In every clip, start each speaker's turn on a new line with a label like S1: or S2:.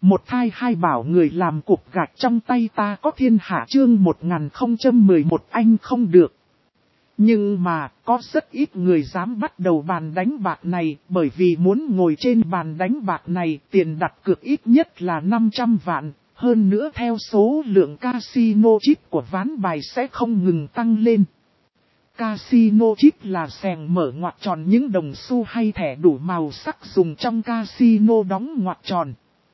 S1: Một thai hai bảo người làm cục gạch trong tay ta có thiên hạ chương 1011 anh không được. Nhưng mà, có rất ít người dám bắt đầu bàn đánh bạc này, bởi vì muốn ngồi trên bàn đánh bạc này, tiền đặt cược ít nhất là 500 vạn, hơn nữa theo số lượng casino chip của ván bài sẽ không ngừng tăng lên. Casino chip là xẻng mở ngoặc tròn những đồng xu hay thẻ đủ màu sắc dùng trong casino đóng ngoặc tròn.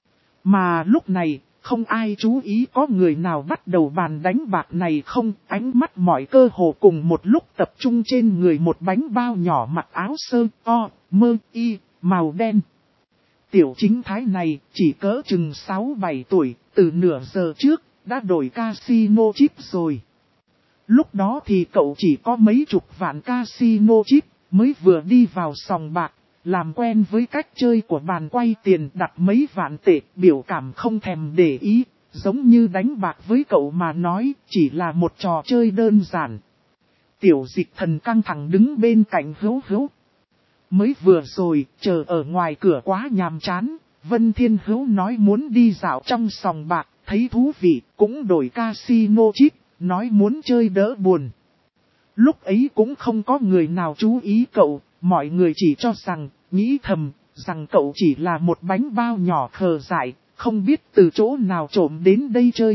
S1: Mà lúc này, không ai chú ý có người nào bắt đầu bàn đánh bạc này không, ánh mắt mọi cơ hồ cùng một lúc tập trung trên người một bánh bao nhỏ mặc áo sơ o, mơ y, màu đen. Tiểu chính thái này chỉ cỡ chừng 6-7 tuổi, từ nửa giờ trước, đã đổi casino chip rồi. Lúc đó thì cậu chỉ có mấy chục vạn casino chip, mới vừa đi vào sòng bạc. Làm quen với cách chơi của bàn quay tiền đặt mấy vạn tệ, biểu cảm không thèm để ý, giống như đánh bạc với cậu mà nói, chỉ là một trò chơi đơn giản. Tiểu Dịch Thần căng thẳng đứng bên cạnh Hữu Hữu. Mới vừa rồi, chờ ở ngoài cửa quá nhàm chán, Vân Thiên Hữu nói muốn đi dạo trong sòng bạc, thấy thú vị, cũng đổi casino chip, nói muốn chơi đỡ buồn. Lúc ấy cũng không có người nào chú ý cậu. Mọi người chỉ cho rằng, nghĩ thầm, rằng cậu chỉ là một bánh bao nhỏ khờ dại, không biết từ chỗ nào trộm đến đây chơi.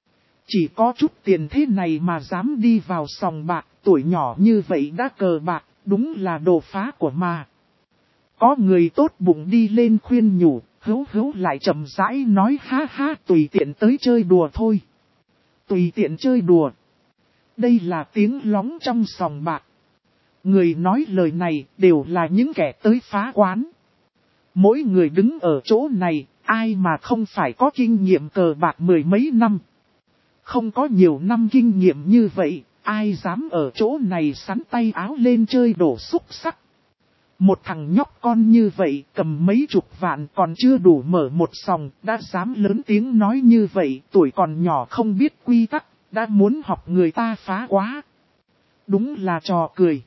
S1: Chỉ có chút tiền thế này mà dám đi vào sòng bạc, tuổi nhỏ như vậy đã cờ bạc, đúng là đồ phá của mà. Có người tốt bụng đi lên khuyên nhủ, Hữu Hữu lại chậm rãi nói ha ha tùy tiện tới chơi đùa thôi. Tùy tiện chơi đùa. Đây là tiếng lóng trong sòng bạc. Người nói lời này đều là những kẻ tới phá quán. Mỗi người đứng ở chỗ này, ai mà không phải có kinh nghiệm cờ bạc mười mấy năm. Không có nhiều năm kinh nghiệm như vậy, ai dám ở chỗ này sắn tay áo lên chơi đổ xúc sắc. Một thằng nhóc con như vậy cầm mấy chục vạn còn chưa đủ mở một sòng, đã dám lớn tiếng nói như vậy, tuổi còn nhỏ không biết quy tắc, đã muốn học người ta phá quá. Đúng là trò cười.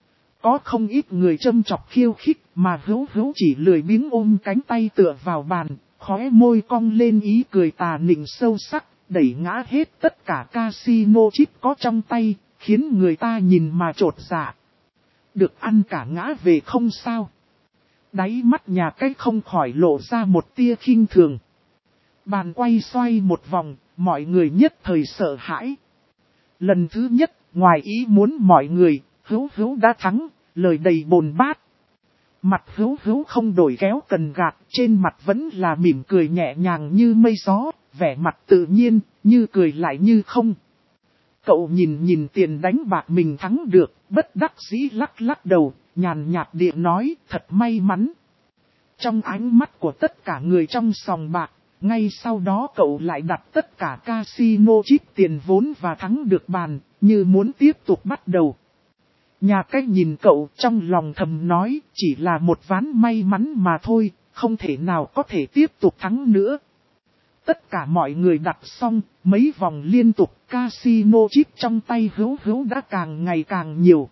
S1: Có không ít người châm chọc khiêu khích mà Hữu Hữu chỉ lười biếng ôm cánh tay tựa vào bàn, khóe môi cong lên ý cười tà nịnh sâu sắc, đẩy ngã hết tất cả casino chip có trong tay, khiến người ta nhìn mà trột dạ. Được ăn cả ngã về không sao. Đáy mắt nhà cách không khỏi lộ ra một tia khinh thường. Bàn quay xoay một vòng, mọi người nhất thời sợ hãi. Lần thứ nhất, ngoài ý muốn mọi người, Hữu Hữu đã thắng, lời đầy bồn bát. Mặt Hữu Hữu không đổi kéo cần gạt, trên mặt vẫn là mỉm cười nhẹ nhàng như mây gió, vẻ mặt tự nhiên, như cười lại như không. Cậu nhìn tiền đánh bạc mình thắng được, bất đắc dĩ lắc lắc đầu, nhàn nhạt địa nói, thật may mắn. Trong ánh mắt của tất cả người trong sòng bạc, ngay sau đó cậu lại đặt tất cả casino chip tiền vốn và thắng được bàn, như muốn tiếp tục bắt đầu. Nhà cách nhìn cậu trong lòng thầm nói, chỉ là một ván may mắn mà thôi, không thể nào có thể tiếp tục thắng nữa. Tất cả mọi người đặt xong, mấy vòng liên tục, casino chip trong tay Hữu Hữu đã càng ngày càng nhiều.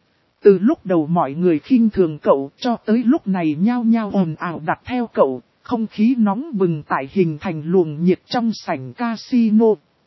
S1: Từ lúc đầu mọi người khinh thường cậu cho tới lúc này nhao nhao ồn ào đặt theo cậu, không khí nóng bừng tại hình thành luồng nhiệt trong sảnh casino.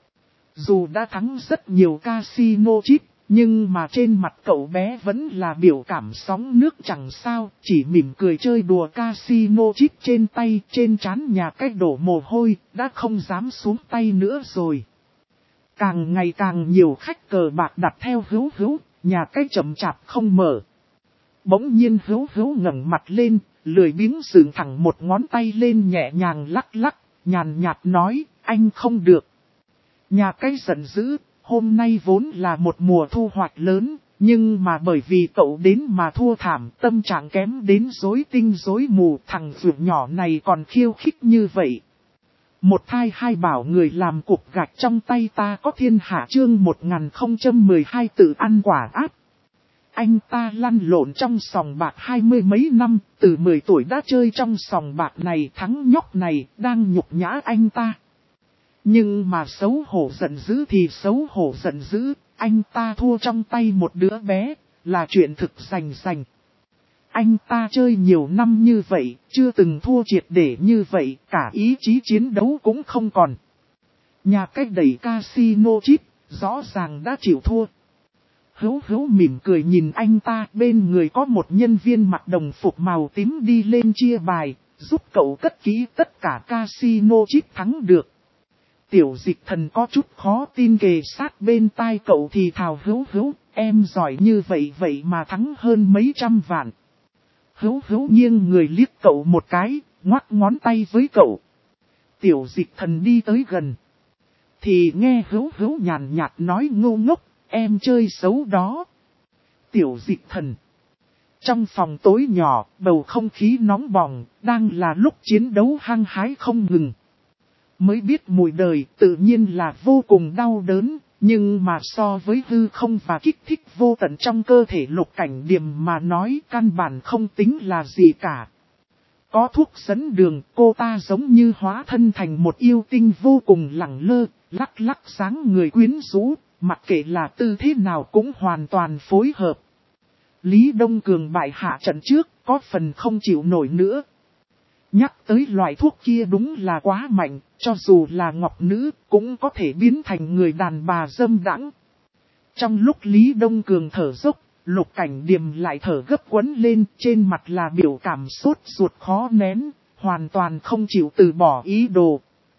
S1: Dù đã thắng rất nhiều casino chip, nhưng mà trên mặt cậu bé vẫn là biểu cảm sóng nước chẳng sao, chỉ mỉm cười chơi đùa casino chip trên tay, trên trán nhà cách đổ mồ hôi, đã không dám xuống tay nữa rồi. Càng ngày càng nhiều khách cờ bạc đặt theo Hữu Hữu, nhà cách chậm chạp không mở. Bỗng nhiên Hữu Hữu ngẩng mặt lên, lười biếng dựng thẳng một ngón tay lên nhẹ nhàng lắc lắc, nhàn nhạt nói, anh không được. Nhà cách giận dữ. Hôm nay vốn là một mùa thu hoạch lớn, nhưng mà bởi vì cậu đến mà thua thảm, tâm trạng kém đến rối tinh rối mù, thằng vượt nhỏ này còn khiêu khích như vậy. Một thai hai bảo người làm cục gạch trong tay ta có thiên hạ chương 1012 tự ăn quả ác. Anh ta lăn lộn trong sòng bạc 20 mấy năm, từ 10 tuổi đã chơi trong sòng bạc này, thắng nhóc này, đang nhục nhã anh ta. Nhưng mà xấu hổ giận dữ thì xấu hổ giận dữ, anh ta thua trong tay một đứa bé, là chuyện thực rành rành. Anh ta chơi nhiều năm như vậy, chưa từng thua triệt để như vậy, cả ý chí chiến đấu cũng không còn. Nhà cách đẩy casino chip, rõ ràng đã chịu thua. Hữu mỉm cười nhìn anh ta, bên người có một nhân viên mặc đồng phục màu tím đi lên chia bài, giúp cậu cất kỹ tất cả casino chip thắng được. Tiểu Dịch Thần có chút khó tin kề sát bên tai cậu thì thào Hữu, em giỏi như vậy mà thắng hơn mấy trăm vạn. Hữu nghiêng người liếc cậu một cái, ngoắc ngón tay với cậu. Tiểu Dịch Thần đi tới gần. Thì nghe Hữu nhàn nhạt nói ngu ngốc, em chơi xấu đó. Tiểu Dịch Thần. Trong phòng tối nhỏ, bầu không khí nóng bỏng, đang là lúc chiến đấu hăng hái không ngừng. Mới biết mùi đời tự nhiên là vô cùng đau đớn, nhưng mà so với hư không và kích thích vô tận trong cơ thể Lục Cảnh Điềm mà nói căn bản không tính là gì cả. Có thuốc dẫn đường, cô ta giống như hóa thân thành một yêu tinh vô cùng lẳng lơ, lắc lắc dáng người quyến rũ, mặc kệ là tư thế nào cũng hoàn toàn phối hợp. Lý Đông Cường bại hạ trận trước, có phần không chịu nổi nữa. Nhắc tới loại thuốc kia đúng là quá mạnh, cho dù là ngọc nữ cũng có thể biến thành người đàn bà dâm đãng. Trong lúc Lý Đông Cường thở dốc, Lục Cảnh Điềm lại thở gấp quấn lên, trên mặt là biểu cảm sốt ruột khó nén, hoàn toàn không chịu từ bỏ ý đồ.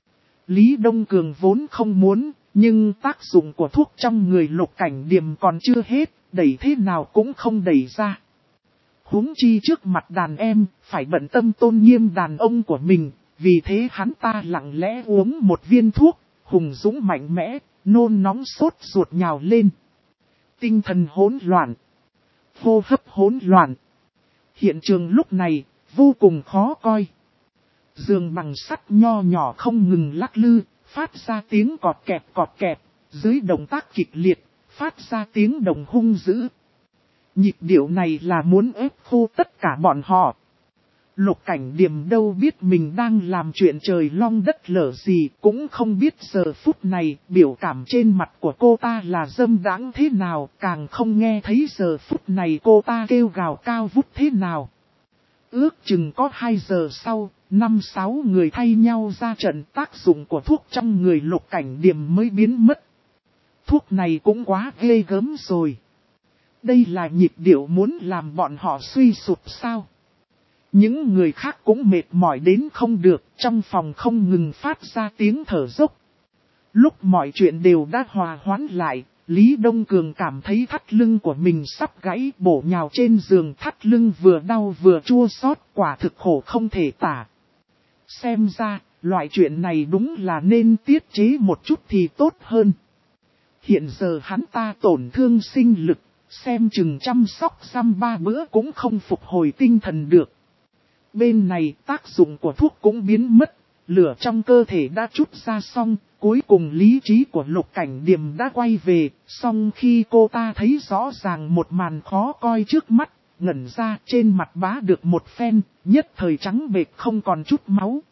S1: Lý Đông Cường vốn không muốn, nhưng tác dụng của thuốc trong người Lục Cảnh Điềm còn chưa hết, đẩy thế nào cũng không đẩy ra. Huống chi trước mặt đàn em, phải bận tâm tôn nghiêm đàn ông của mình, vì thế hắn ta lặng lẽ uống một viên thuốc, hùng dũng mạnh mẽ, nôn nóng sốt ruột nhào lên. Tinh thần hỗn loạn, hô hấp hỗn loạn. Hiện trường lúc này, vô cùng khó coi. Giường bằng sắt nho nhỏ không ngừng lắc lư, phát ra tiếng cọt kẹp, dưới động tác kịch liệt, phát ra tiếng động hung dữ. Nhịp điệu này là muốn ép khô tất cả bọn họ. Lục Cảnh Điềm đâu biết mình đang làm chuyện trời long đất lở gì, cũng không biết giờ phút này biểu cảm trên mặt của cô ta là dâm đãng thế nào, càng không nghe thấy giờ phút này cô ta kêu gào cao vút thế nào. Ước chừng có 2 giờ sau, 5-6 người thay nhau ra trận, tác dụng của thuốc trong người Lục Cảnh Điềm mới biến mất. Thuốc này cũng quá ghê gớm rồi. Đây là nhịp điệu muốn làm bọn họ suy sụp sao? Những người khác cũng mệt mỏi đến không được, trong phòng không ngừng phát ra tiếng thở dốc. Lúc mọi chuyện đều đã hòa hoãn lại, Lý Đông Cường cảm thấy thắt lưng của mình sắp gãy, bổ nhào trên giường, thắt lưng vừa đau vừa chua xót, quả thực khổ không thể tả. Xem ra, loại chuyện này đúng là nên tiết chế một chút thì tốt hơn. Hiện giờ hắn ta tổn thương sinh lực, xem chừng chăm sóc xăm 3 bữa cũng không phục hồi tinh thần được. Bên này tác dụng của thuốc cũng biến mất, lửa trong cơ thể đã trút ra xong, cuối cùng lý trí của Lục Cảnh Điềm đã quay về, xong khi cô ta thấy rõ ràng một màn khó coi trước mắt, ngẩn ra trên mặt bá được một phen, nhất thời trắng bệch không còn chút máu.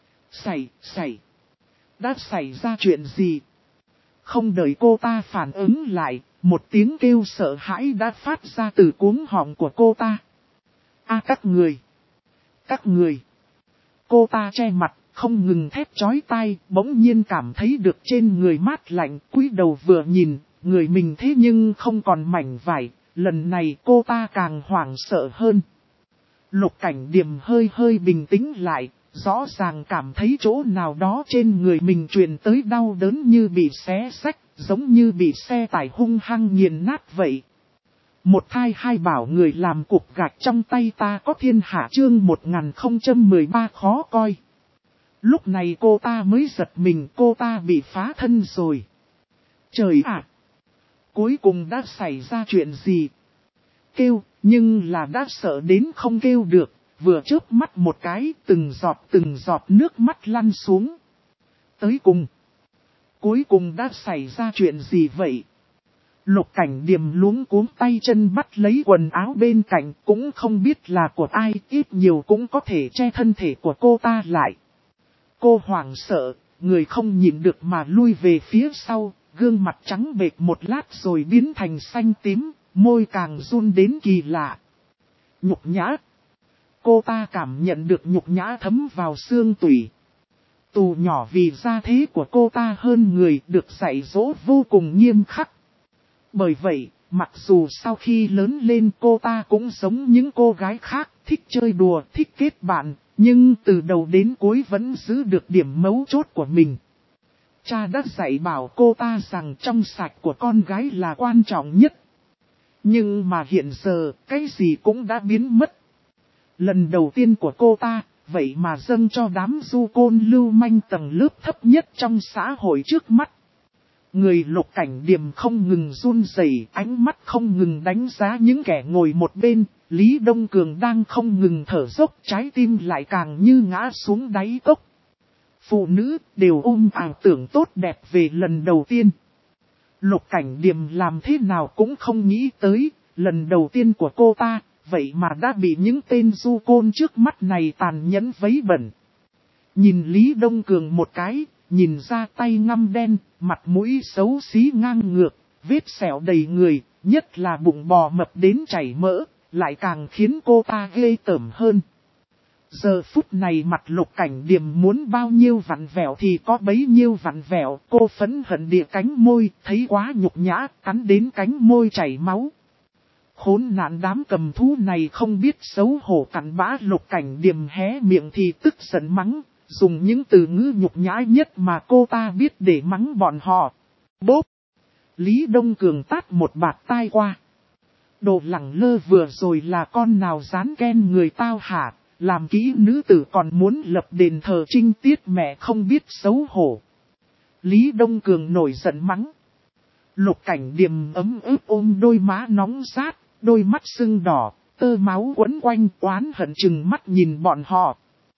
S1: Đã xảy ra chuyện gì? Không đợi cô ta phản ứng lại, một tiếng kêu sợ hãi đã phát ra từ cuống họng của cô ta. Các người. Cô ta che mặt, không ngừng thét chói tai, bỗng nhiên cảm thấy được trên người mát lạnh, cúi đầu vừa nhìn, người mình thế nhưng không còn mảnh vải, lần này cô ta càng hoảng sợ hơn. Lục Cảnh Điềm hơi bình tĩnh lại, rõ ràng cảm thấy chỗ nào đó trên người mình truyền tới đau đớn như bị xé xách, giống như bị xe tải hung hăng nghiền nát vậy. Một thai hai bảo người làm cục gạch trong tay ta có thiên hạ chương 1013 khó coi. Lúc này cô ta mới giật mình, cô ta bị phá thân rồi. Trời ạ! Cuối cùng đã xảy ra chuyện gì? Kêu, nhưng là đã sợ đến không kêu được, vừa chớp mắt một cái, từng giọt nước mắt lăn xuống. Tới cùng. Cuối cùng đã xảy ra chuyện gì vậy? Lục Cảnh Điềm luống cuống tay chân bắt lấy quần áo bên cạnh, cũng không biết là của ai, ít nhiều cũng có thể che thân thể của cô ta lại. Cô hoảng sợ, người không nhịn được mà lui về phía sau, gương mặt trắng bệch một lát rồi biến thành xanh tím, môi càng run đến kỳ lạ. Nhục nhã. Cô ta cảm nhận được nhục nhã thấm vào xương tủy. Tù nhỏ vì gia thế của cô ta hơn người được dạy dỗ vô cùng nghiêm khắc. Bởi vậy, mặc dù sau khi lớn lên cô ta cũng giống những cô gái khác, thích chơi đùa, thích kết bạn, nhưng từ đầu đến cuối vẫn giữ được điểm mấu chốt của mình. Cha đã dạy bảo cô ta rằng trong sạch của con gái là quan trọng nhất. Nhưng mà hiện giờ, cái gì cũng đã biến mất. Lần đầu tiên của cô ta, vậy mà dâng cho đám du côn lưu manh tầng lớp thấp nhất trong xã hội trước mắt. Người Lục Cảnh Điềm không ngừng run rẩy, ánh mắt không ngừng đánh giá những kẻ ngồi một bên, Lý Đông Cường đang không ngừng thở dốc, trái tim lại càng như ngã xuống đáy cốc. Phụ nữ đều ôm ảo tưởng tốt đẹp về lần đầu tiên. Lục Cảnh Điềm làm thế nào cũng không nghĩ tới, lần đầu tiên của cô ta, vậy mà đã bị những tên du côn trước mắt này tàn nhẫn vấy bẩn. Nhìn Lý Đông Cường một cái, nhìn ra tay ngăm đen, mặt mũi xấu xí ngang ngược, vết sẹo đầy người, nhất là bụng bò mập đến chảy mỡ, lại càng khiến cô ta ghê tởm hơn. Giờ phút này mặt Lục Cảnh Điềm muốn bao nhiêu vặn vẹo thì có bấy nhiêu vặn vẹo, cô phẫn hận địa cánh môi, thấy quá nhục nhã, cắn đến cánh môi chảy máu. Khốn nạn đám cầm thú này không biết xấu hổ cặn bã. Lục Cảnh Điềm hé miệng thì tức giận mắng, dùng những từ ngữ nhục nhã nhất mà cô ta biết để mắng bọn họ. Bốp! Lý Đông Cường tát một bạt tai qua. Đồ lẳng lơ vừa rồi là con nào dán ghen người tao hả? Làm kỹ nữ tử còn muốn lập đền thờ trinh tiết mẹ không biết xấu hổ. Lý Đông Cường nổi giận mắng. Lục Cảnh Điềm ấm ức ôm đôi má nóng rát, đôi mắt sưng đỏ, tơ máu quấn quanh, oán hận chừng mắt nhìn bọn họ.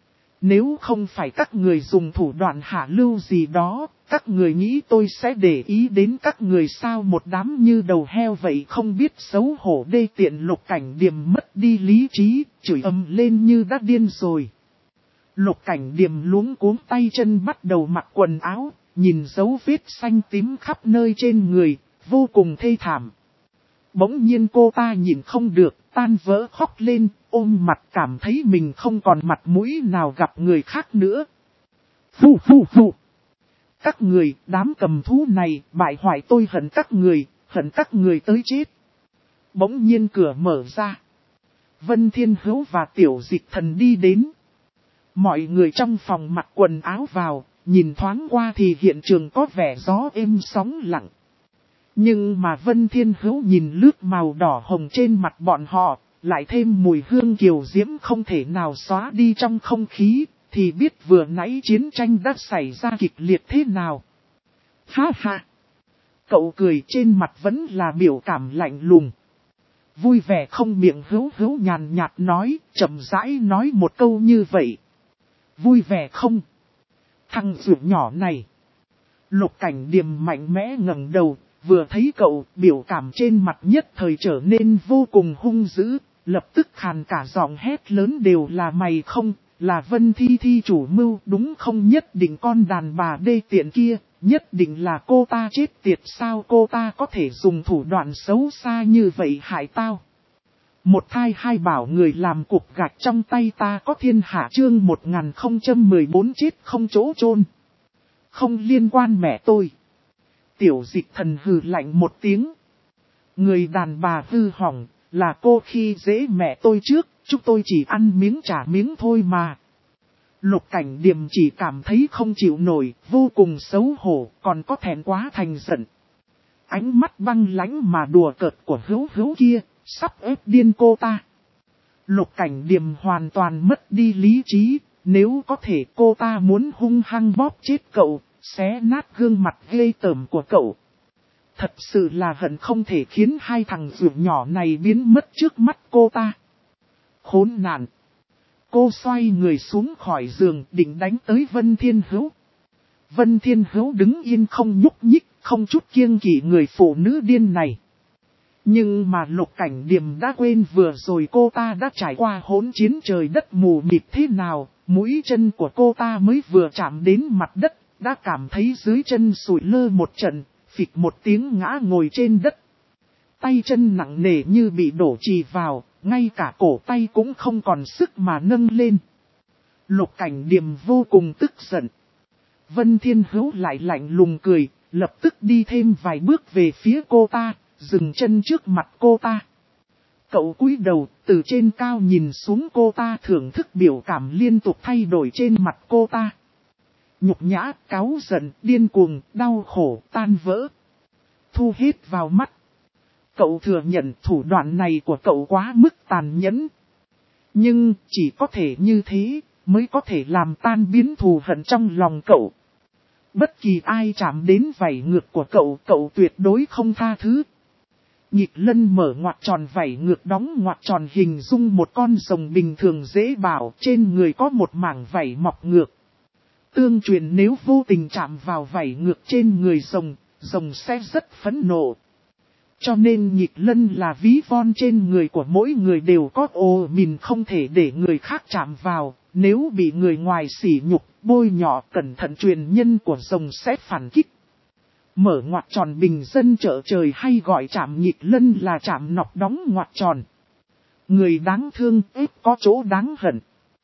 S1: Nếu không phải các người dùng thủ đoạn hạ lưu gì đó, các người nghĩ tôi sẽ để ý đến các người sao? Một đám như đầu heo vậy không biết xấu hổ đê tiện. Lục Cảnh Điềm mất đi lý trí, chửi ầm lên như đã điên rồi. Lục Cảnh Điềm luống cuống tay chân bắt đầu mặc quần áo, nhìn dấu vết xanh tím khắp nơi trên người, vô cùng thê thảm. Bỗng nhiên cô ta nhìn không được, tan vỡ khóc lên, ôm mặt cảm thấy mình không còn mặt mũi nào gặp người khác nữa. Phù phù phù! Các người, đám cầm thú này, bại hoại tôi hận các người tới chết. Bỗng nhiên cửa mở ra. Vân Thiên Hữu và Tiểu Dịch Thần đi đến. Mọi người trong phòng mặc quần áo vào, nhìn thoáng qua thì hiện trường có vẻ gió êm sóng lặng. Nhưng mà Vân Thiên Hữu nhìn lướt màu đỏ hồng trên mặt bọn họ, lại thêm mùi hương kiều diễm không thể nào xóa đi trong không khí, thì biết vừa nãy chiến tranh đã xảy ra kịch liệt thế nào. Ha ha! Cậu cười trên mặt vẫn là biểu cảm lạnh lùng. Vui vẻ không miệng Hữu nhàn nhạt nói, chậm rãi nói một câu như vậy. Vui vẻ không? Thằng ruột nhỏ này. Lục Cảnh Điềm mạnh mẽ ngẩng đầu, vừa thấy cậu, biểu cảm trên mặt nhất thời trở nên vô cùng hung dữ, lập tức khàn cả giọng hét lớn đều là mày không, là Vân Thi Thi chủ mưu, đúng không? Nhất định con đàn bà đê tiện kia, nhất định là cô ta chết tiệt. Sao cô ta có thể dùng thủ đoạn xấu xa như vậy hại tao? Một thai hai bảo người làm cục gạch trong tay ta có thiên hạ. Chương 1014 chết không chỗ chôn. Không liên quan mẹ tôi. Tiểu Dịch Thần hừ lạnh một tiếng. Người đàn bà hư hỏng, là cô khi dễ mẹ tôi trước, chúng tôi chỉ ăn miếng trả miếng thôi mà. Lục Cảnh Điềm chỉ cảm thấy không chịu nổi, vô cùng xấu hổ, còn có thẹn quá thành giận. Ánh mắt băng lãnh mà đùa cợt của Hữu kia, sắp ép điên cô ta. Lục Cảnh Điềm hoàn toàn mất đi lý trí, nếu có thể cô ta muốn hung hăng bóp chết cậu, xé nát gương mặt ghê tởm của cậu. Thật sự là hận không thể khiến hai thằng ruột nhỏ này biến mất trước mắt cô ta. Khốn nạn! Cô xoay người xuống khỏi giường định đánh tới Vân Thiên Hữu. Vân Thiên Hữu đứng yên không nhúc nhích, không chút kiêng kỵ người phụ nữ điên này. Nhưng mà Lục Cảnh Điềm đã quên vừa rồi cô ta đã trải qua hỗn chiến trời đất mù mịt thế nào, mũi chân của cô ta mới vừa chạm đến mặt đất, đã cảm thấy dưới chân sủi lơ một trận, phịch một tiếng ngã ngồi trên đất. Tay chân nặng nề như bị đổ chì vào, ngay cả cổ tay cũng không còn sức mà nâng lên. Lục Cảnh Điềm vô cùng tức giận. Vân Thiên Hữu lại lạnh lùng cười, lập tức đi thêm vài bước về phía cô ta, dừng chân trước mặt cô ta. Cậu cúi đầu, từ trên cao nhìn xuống cô ta, thưởng thức biểu cảm liên tục thay đổi trên mặt cô ta. Nhục nhã, cáu giận, điên cuồng, đau khổ, tan vỡ. Thu hết vào mắt. Cậu thừa nhận thủ đoạn này của cậu quá mức tàn nhẫn. Nhưng chỉ có thể như thế mới có thể làm tan biến thù hận trong lòng cậu. Bất kỳ ai chạm đến vảy ngược của cậu, cậu tuyệt đối không tha thứ. Nhịp Lân mở ngoặc tròn vảy ngược đóng ngoặc tròn, hình dung một con rồng bình thường dễ bảo, trên người có một mảng vảy mọc ngược. Tương truyền nếu vô tình chạm vào vảy ngược trên người rồng, rồng sẽ rất phẫn nộ. Cho nên Nhịp Lân là ví von trên người của mỗi người đều có ồ mìn, không thể để người khác chạm vào. Nếu bị người ngoài sỉ nhục, bôi nhọ, cẩn thận truyền nhân của rồng sẽ phản kích. Mở ngoặc tròn bình dân chợ trời hay gọi chạm Nhịp Lân là chạm nọc đóng ngoặc tròn. Người đáng thương ít có chỗ đáng hận.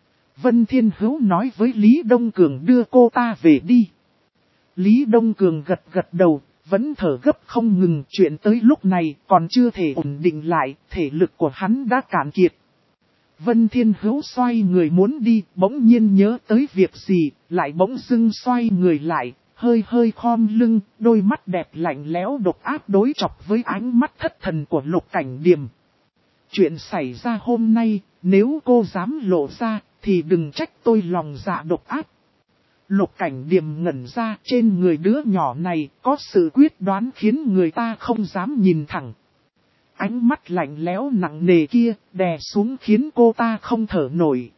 S1: Vân Thiên Hữu nói với Lý Đông Cường đưa cô ta về đi. Lý Đông Cường gật gật đầu, vẫn thở gấp không ngừng. Chuyện tới lúc này còn chưa thể ổn định lại, thể lực của hắn đã cạn kiệt. Vân Thiên Hữu xoay người muốn đi, bỗng nhiên nhớ tới việc gì, lại bỗng dưng xoay người lại, hơi hơi khom lưng, đôi mắt đẹp lạnh lẽo độc ác đối chọc với ánh mắt thất thần của Lục Cảnh Điềm. Chuyện xảy ra hôm nay, nếu cô dám lộ ra, thì đừng trách tôi lòng dạ độc ác. Lục Cảnh Điềm ngẩn ra, trên người đứa nhỏ này có sự quyết đoán khiến người ta không dám nhìn thẳng. Ánh mắt lạnh lẽo nặng nề kia, đè xuống khiến cô ta không thở nổi.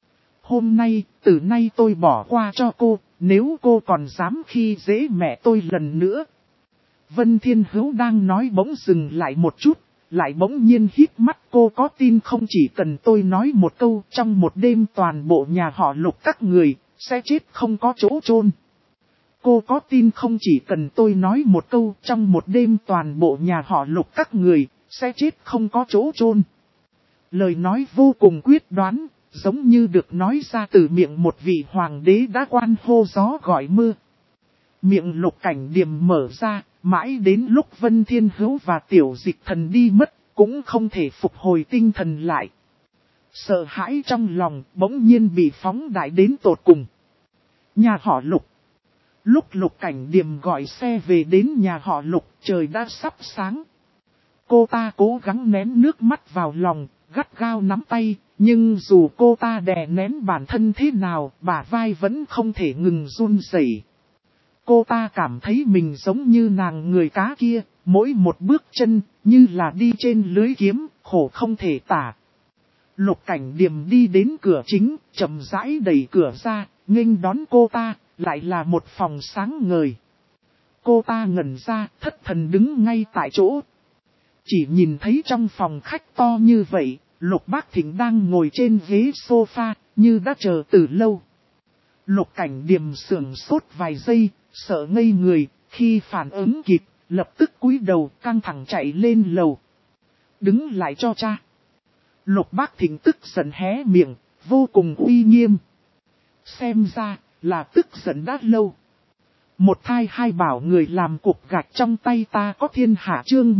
S1: Hôm nay, từ nay tôi bỏ qua cho cô, nếu cô còn dám khi dễ mẹ tôi lần nữa. Vân Thiên Hữu đang nói bỗng dừng lại một chút, lại bỗng nhiên híp mắt. Cô có tin không, chỉ cần tôi nói một câu, trong một đêm toàn bộ nhà họ Lục các người sẽ chết không có chỗ chôn. Cô có tin không, chỉ cần tôi nói một câu, trong một đêm toàn bộ nhà họ Lục các người sẽ chết không có chỗ chôn. Lời nói vô cùng quyết đoán, giống như được nói ra từ miệng một vị hoàng đế đã quan hô gió gọi mưa. Miệng Lục Cảnh Điềm mở ra, mãi đến lúc Vân Thiên Hữu và Tiểu Dịch Thần đi mất, cũng không thể phục hồi tinh thần lại. Sợ hãi trong lòng bỗng nhiên bị phóng đại đến tột cùng. Nhà họ Lục. Lúc Lục Cảnh Điềm gọi xe về đến nhà họ Lục, trời đã sắp sáng. Cô ta cố gắng nén nước mắt vào lòng, gắt gao nắm tay, nhưng dù cô ta đè nén bản thân thế nào, bả vai vẫn không thể ngừng run rẩy. Cô ta cảm thấy mình giống như nàng người cá kia, mỗi một bước chân như là đi trên lưới kiếm, khổ không thể tả. Lục Cảnh Điềm đi đến cửa chính, chậm rãi đẩy cửa ra, nghênh đón cô ta, lại là một phòng sáng ngời. Cô ta ngẩn ra, thất thần đứng ngay tại chỗ. Chỉ nhìn thấy trong phòng khách to như vậy, Lục Bác Thịnh đang ngồi trên ghế sofa, như đã chờ từ lâu. Lục Cảnh Điềm sững sốt vài giây, sợ ngây người, khi phản ứng kịp, lập tức cúi đầu căng thẳng chạy lên lầu. Đứng lại cho cha. Lục Bác Thịnh tức giận hé miệng, vô cùng uy nghiêm. Xem ra, là tức giận đã lâu. Một thai hai bảo người làm cục gạch trong tay ta có thiên hạ, chương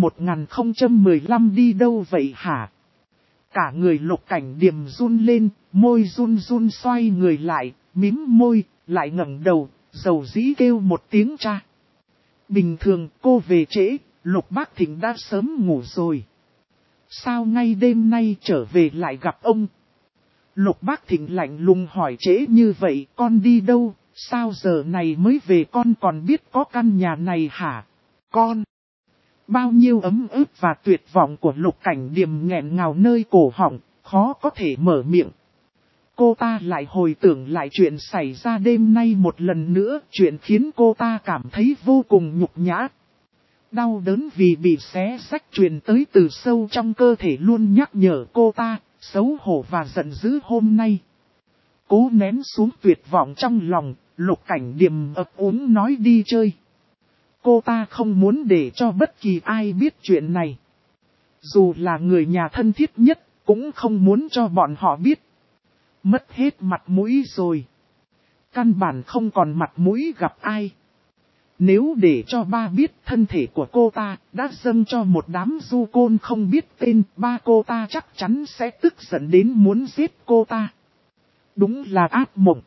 S1: 1015 đi đâu vậy hả? Cả người Lục Cảnh Điềm run lên, môi run run xoay người lại, mím môi, lại ngẩng đầu, dầu dĩ kêu một tiếng cha. Bình thường cô về trễ, Lục Bác Thịnh đã sớm ngủ rồi. Sao ngay đêm nay trở về lại gặp ông? Lục Bác Thịnh lạnh lùng hỏi, trễ như vậy con đi đâu? Sao giờ này mới về, con còn biết có căn nhà này hả? Con! Bao nhiêu ấm ức và tuyệt vọng của Lục Cảnh Điềm nghẹn ngào nơi cổ họng, khó có thể mở miệng. Cô ta lại hồi tưởng lại chuyện xảy ra đêm nay một lần nữa, chuyện khiến cô ta cảm thấy vô cùng nhục nhã. Đau đớn vì bị xé rách truyền tới từ sâu trong cơ thể luôn nhắc nhở cô ta, xấu hổ và giận dữ hôm nay. Cố nén xuống tuyệt vọng trong lòng, Lục Cảnh Điềm ấp úng nói đi chơi. Cô ta không muốn để cho bất kỳ ai biết chuyện này. Dù là người nhà thân thiết nhất, cũng không muốn cho bọn họ biết. Mất hết mặt mũi rồi. Căn bản không còn mặt mũi gặp ai. Nếu để cho ba biết thân thể của cô ta đã dâng cho một đám du côn không biết tên, ba cô ta chắc chắn sẽ tức giận đến muốn giết cô ta. Đúng là ác mộng.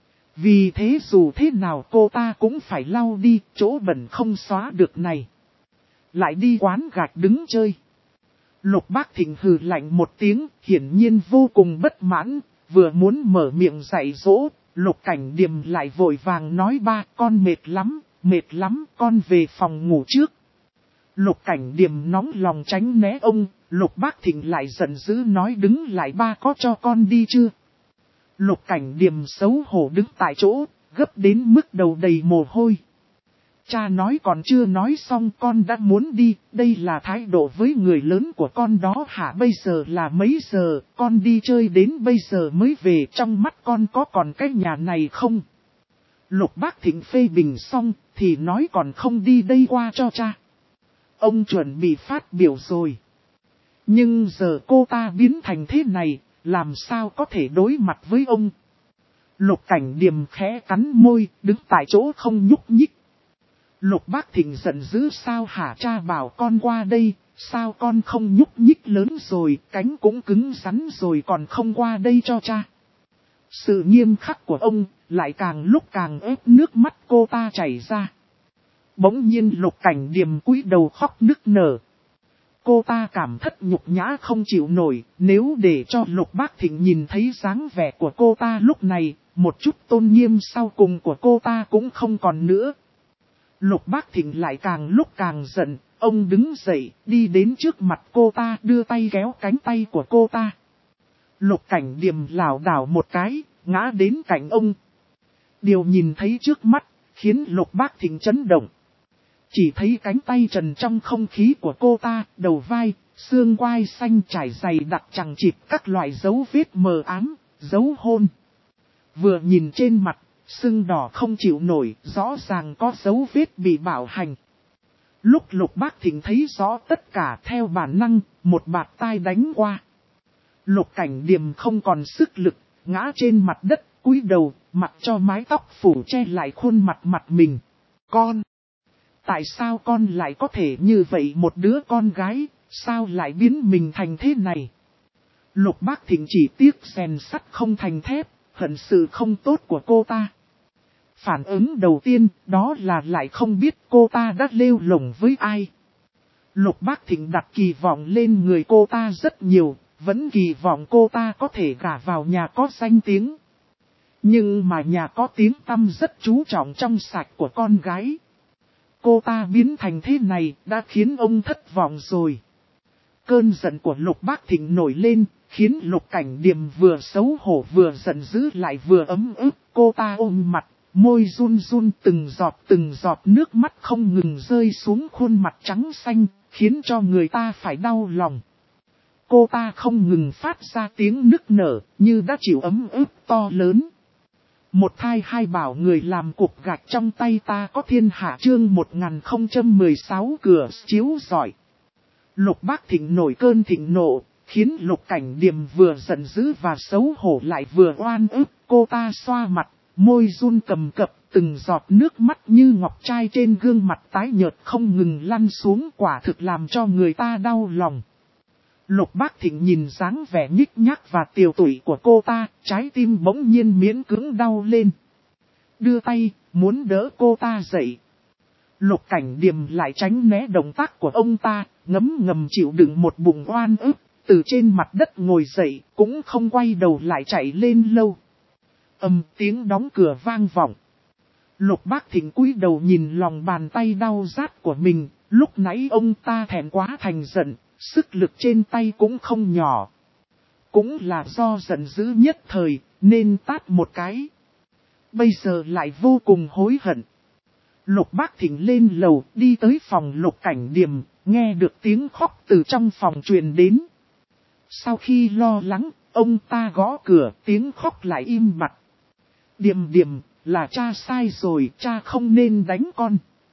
S1: Vì thế dù thế nào cô ta cũng phải lau đi chỗ bẩn không xóa được này. Lại đi quán gạch đứng chơi. Lục Bác Thịnh hừ lạnh một tiếng, hiển nhiên vô cùng bất mãn, vừa muốn mở miệng dạy dỗ, Lục Cảnh Điềm lại vội vàng nói ba con mệt lắm, con về phòng ngủ trước. Lục Cảnh Điềm nóng lòng tránh né ông, Lục Bác Thịnh lại giận dữ nói đứng lại ba có cho con đi chưa? Lục Cảnh Điềm xấu hổ đứng tại chỗ, gấp đến mức đầu đầy mồ hôi. Cha nói còn chưa nói xong con đã muốn đi, đây là thái độ với người lớn của con đó hả? Bây giờ là mấy giờ, con đi chơi đến bây giờ mới về, trong mắt con có còn cái nhà này không? Lục Bác Thịnh phê bình xong, thì nói còn không đi đây qua cho cha. Ông chuẩn bị phát biểu rồi. Nhưng giờ cô ta biến thành thế này, làm sao có thể đối mặt với ông? Lục Cảnh Điềm khẽ cắn môi, đứng tại chỗ không nhúc nhích. Lục Bác Thịnh giận dữ sao hả? Cha bảo con qua đây, sao con không nhúc nhích, lớn rồi, cánh cũng cứng rắn rồi còn không qua đây cho cha. Sự nghiêm khắc của ông lại càng lúc càng ép nước mắt cô ta chảy ra. Bỗng nhiên Lục Cảnh Điềm cúi đầu khóc nức nở. Cô ta cảm thất nhục nhã không chịu nổi, nếu để cho Lục Bác Thịnh nhìn thấy dáng vẻ của cô ta lúc này, một chút tôn nghiêm sau cùng của cô ta cũng không còn nữa. Lục Bác Thịnh lại càng lúc càng giận, ông đứng dậy, đi đến trước mặt cô ta, đưa tay kéo cánh tay của cô ta. Lục Cảnh Điềm lảo đảo một cái, ngã đến cạnh ông. Điều nhìn thấy trước mắt, khiến Lục Bác Thịnh chấn động. Chỉ thấy cánh tay trần trong không khí của cô ta, đầu vai, xương quai xanh trải dày đặc chằng chịt các loại dấu vết mờ ám, dấu hôn. Vừa nhìn trên mặt, sưng đỏ không chịu nổi, rõ ràng có dấu vết bị bạo hành. Lúc Lục Bác Thịnh thấy rõ tất cả theo bản năng, một bạt tai đánh qua. Lục Cảnh Điềm không còn sức lực, ngã trên mặt đất, cúi đầu, mặc cho mái tóc phủ che lại khuôn mặt mình. Con! Tại sao con lại có thể như vậy, một đứa con gái, sao lại biến mình thành thế này? Lục Bác Thịnh chỉ tiếc rèn sắt không thành thép, hận sự không tốt của cô ta. Phản ứng đầu tiên đó là lại không biết cô ta đã lêu lổng với ai. Lục Bác Thịnh đặt kỳ vọng lên người cô ta rất nhiều, vẫn kỳ vọng cô ta có thể gả vào nhà có danh tiếng. Nhưng mà nhà có tiếng tăm rất chú trọng trong sạch của con gái. Cô ta biến thành thế này đã khiến ông thất vọng rồi. Cơn giận của Lục Bác Thịnh nổi lên, khiến Lục Cảnh Điềm vừa xấu hổ vừa giận dữ lại vừa ấm ức. Cô ta ôm mặt, môi run run, từng giọt nước mắt không ngừng rơi xuống khuôn mặt trắng xanh, khiến cho người ta phải đau lòng. Cô ta không ngừng phát ra tiếng nức nở, như đã chịu ấm ức to lớn. Một thai hai bảo người làm cục gạch trong tay ta có thiên hạ, chương 1016 cửa chiếu giỏi. Lục Bác Thịnh nổi cơn thịnh nộ, khiến Lục Cảnh Điềm vừa giận dữ và xấu hổ lại vừa oan ức. Cô ta xoa mặt, môi run cầm cập, từng giọt nước mắt như ngọc trai trên gương mặt tái nhợt không ngừng lăn xuống, quả thực làm cho người ta đau lòng. Lục Bác Thịnh nhìn dáng vẻ nhích nhác và tiều tụy của cô ta, trái tim bỗng nhiên miễn cưỡng đau lên. Đưa tay, muốn đỡ cô ta dậy. Lục Cảnh Điềm lại tránh né động tác của ông ta, ngấm chịu đựng một bụng oan ức, từ trên mặt đất ngồi dậy, cũng không quay đầu lại chạy lên lâu. Tiếng đóng cửa vang vọng. Lục Bác Thịnh cúi đầu nhìn lòng bàn tay đau rát của mình, lúc nãy ông ta thẹn quá thành giận, sức lực trên tay cũng không nhỏ. Cũng là do giận dữ nhất thời, nên tát một cái. Bây giờ lại vô cùng hối hận. Lục Bác Thịnh lên lầu, đi tới phòng Lục Cảnh Điềm, nghe được tiếng khóc từ trong phòng truyền đến. Sau khi lo lắng, ông ta gõ cửa, tiếng khóc lại im bặt. Điềm, là cha sai rồi, cha không nên đánh con.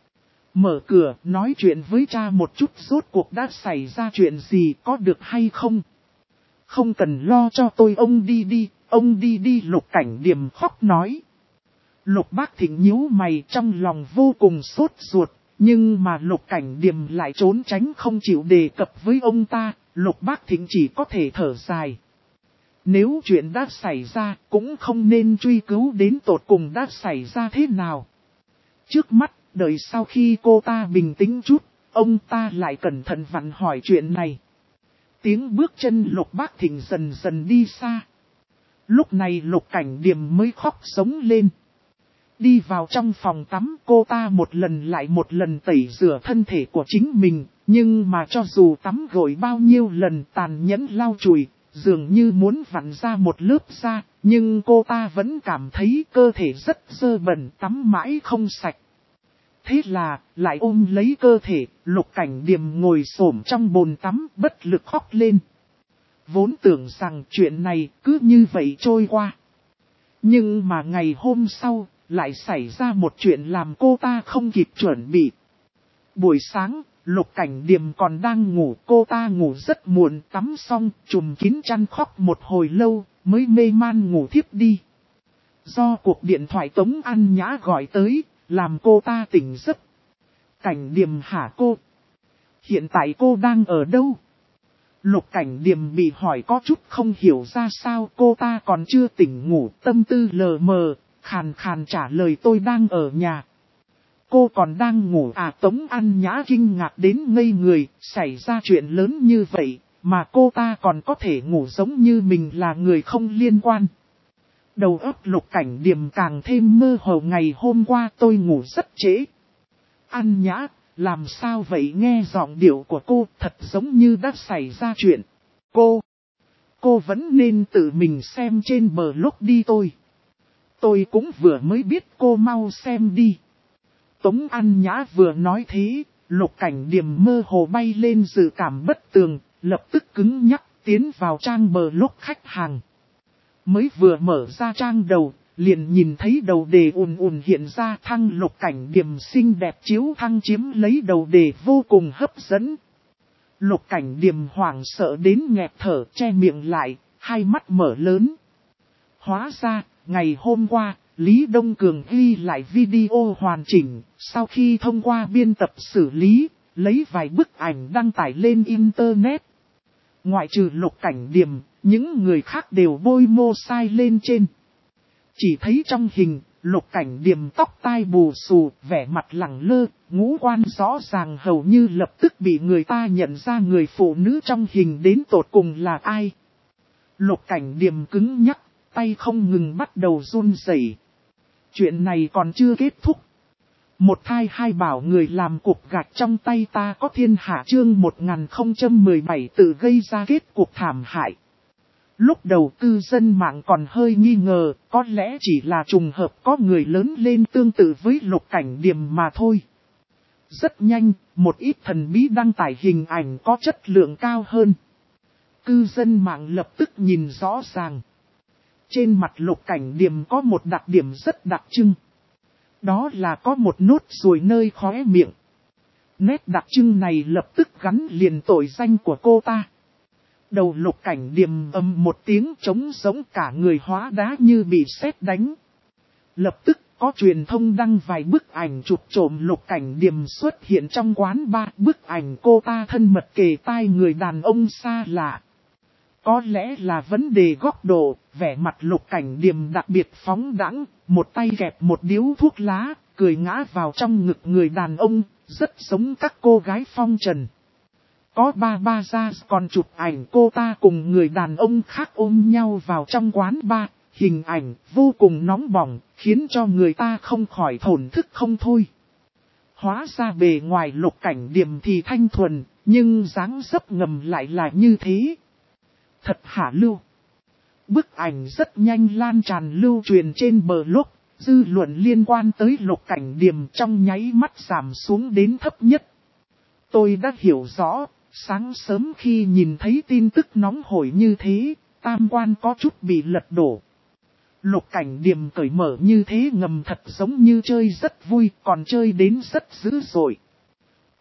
S1: Mở cửa, nói chuyện với cha một chút, rốt cuộc đã xảy ra chuyện gì, có được hay không? Không cần lo cho tôi, ông đi đi, ông đi đi, Lục Cảnh Điềm khóc nói. Lục Bác Thịnh nhíu mày, trong lòng vô cùng sốt ruột, nhưng mà Lục Cảnh Điềm lại trốn tránh không chịu đề cập với ông ta, Lục Bác Thịnh chỉ có thể thở dài. Nếu chuyện đã xảy ra, cũng không nên truy cứu đến tột cùng đã xảy ra thế nào. Trước mắt, đợi sau khi cô ta bình tĩnh chút, ông ta lại cẩn thận vặn hỏi chuyện này. Tiếng bước chân Lục Bác Thịnh dần dần đi xa. Lúc này Lục Cảnh Điềm mới khóc sống lên. Đi vào trong phòng tắm, cô ta một lần lại một lần tẩy rửa thân thể của chính mình, nhưng mà cho dù tắm gội bao nhiêu lần tàn nhẫn lau chùi, dường như muốn vặn ra một lớp da, nhưng cô ta vẫn cảm thấy cơ thể rất dơ bẩn, tắm mãi không sạch. Thế là, lại ôm lấy cơ thể, Lục Cảnh Điềm ngồi xổm trong bồn tắm, bất lực khóc lên. Vốn tưởng rằng chuyện này cứ như vậy trôi qua. Nhưng mà ngày hôm sau, lại xảy ra một chuyện làm cô ta không kịp chuẩn bị. Buổi sáng, Lục Cảnh Điềm còn đang ngủ, cô ta ngủ rất muộn, tắm xong, trùm kín chăn khóc một hồi lâu, mới mê man ngủ thiếp đi. Do cuộc điện thoại Tống An Nhã gọi tới, làm cô ta tỉnh giấc. Cảnh Điềm hả cô? Hiện tại cô đang ở đâu? Lục Cảnh Điềm bị hỏi có chút không hiểu ra sao, cô ta còn chưa tỉnh ngủ, tâm tư lờ mờ, khàn khàn trả lời tôi đang ở nhà. Cô còn đang ngủ à? Tống An Nhã kinh ngạc đến ngây người, xảy ra chuyện lớn như vậy, mà cô ta còn có thể ngủ giống như mình là người không liên quan. Đầu óc Lục Cảnh Điềm càng thêm mơ hồ. Ngày hôm qua tôi ngủ rất trễ. An Nhã, làm sao vậy? Nghe giọng điệu của cô thật giống như đã xảy ra chuyện. Cô vẫn nên tự mình xem trên blog đi tôi. Tôi cũng vừa mới biết, cô mau xem đi. Tống An Nhã vừa nói thế, Lục Cảnh Điềm mơ hồ bay lên dự cảm bất tường, lập tức cứng nhắc tiến vào trang blog khách hàng. Mới vừa mở ra trang đầu, liền nhìn thấy đầu đề ùn hiện ra, thăng Lục Cảnh Điềm xinh đẹp chiếu thăng chiếm lấy đầu đề vô cùng hấp dẫn. Lục Cảnh Điềm hoảng sợ đến nghẹt thở, che miệng lại, hai mắt mở lớn. Hóa ra, ngày hôm qua, Lý Đông Cường ghi lại video hoàn chỉnh, sau khi thông qua biên tập xử lý, lấy vài bức ảnh đăng tải lên Internet. Ngoại trừ Lục Cảnh Điềm, những người khác đều bôi mô sai lên trên. Chỉ thấy trong hình, Lục Cảnh Điềm tóc tai bù xù, vẻ mặt lẳng lơ, ngũ quan rõ ràng, hầu như lập tức bị người ta nhận ra người phụ nữ trong hình đến tột cùng là ai. Lục Cảnh Điềm cứng nhắc, tay không ngừng bắt đầu run rẩy. Chuyện này còn chưa kết thúc. Một thai hai bảo người làm cục gạch trong tay ta có thiên hạ, chương 1017 tự gây ra kết cục thảm hại. Lúc đầu cư dân mạng còn hơi nghi ngờ, có lẽ chỉ là trùng hợp có người lớn lên tương tự với Lục Cảnh Điềm mà thôi. Rất nhanh, một ít thần bí đăng tải hình ảnh có chất lượng cao hơn. Cư dân mạng lập tức nhìn rõ ràng. Trên mặt Lục Cảnh Điềm có một đặc điểm rất đặc trưng. Đó là có một nốt ruồi nơi khóe miệng. Nét đặc trưng này lập tức gắn liền tội danh của cô ta. Đầu Lục Cảnh Điềm ầm một tiếng trống giống, cả người hóa đá như bị sét đánh. Lập tức có truyền thông đăng vài bức ảnh chụp trộm Lục Cảnh Điềm xuất hiện trong quán bar. Bức ảnh cô ta thân mật kề tai người đàn ông xa lạ. Có lẽ là vấn đề góc độ, vẻ mặt Lục Cảnh Điềm đặc biệt phóng đãng, một tay kẹp một điếu thuốc lá, cười ngã vào trong ngực người đàn ông, rất giống các cô gái phong trần. Có ba ra còn chụp ảnh cô ta cùng người đàn ông khác ôm nhau vào trong quán bar, hình ảnh vô cùng nóng bỏng, khiến cho người ta không khỏi thổn thức không thôi. Hóa ra bề ngoài Lục Cảnh Điềm thì thanh thuần, nhưng dáng dấp ngầm lại là như thế. Thật hả lưu. Bức ảnh rất nhanh lan tràn lưu truyền trên blog, dư luận liên quan tới Lục Cảnh Điềm trong nháy mắt giảm xuống đến thấp nhất. Tôi đã hiểu rõ, sáng sớm khi nhìn thấy tin tức nóng hổi như thế, tam quan có chút bị lật đổ. Lục Cảnh Điềm cởi mở như thế ngầm thật giống như chơi rất vui, còn chơi đến rất dữ dội.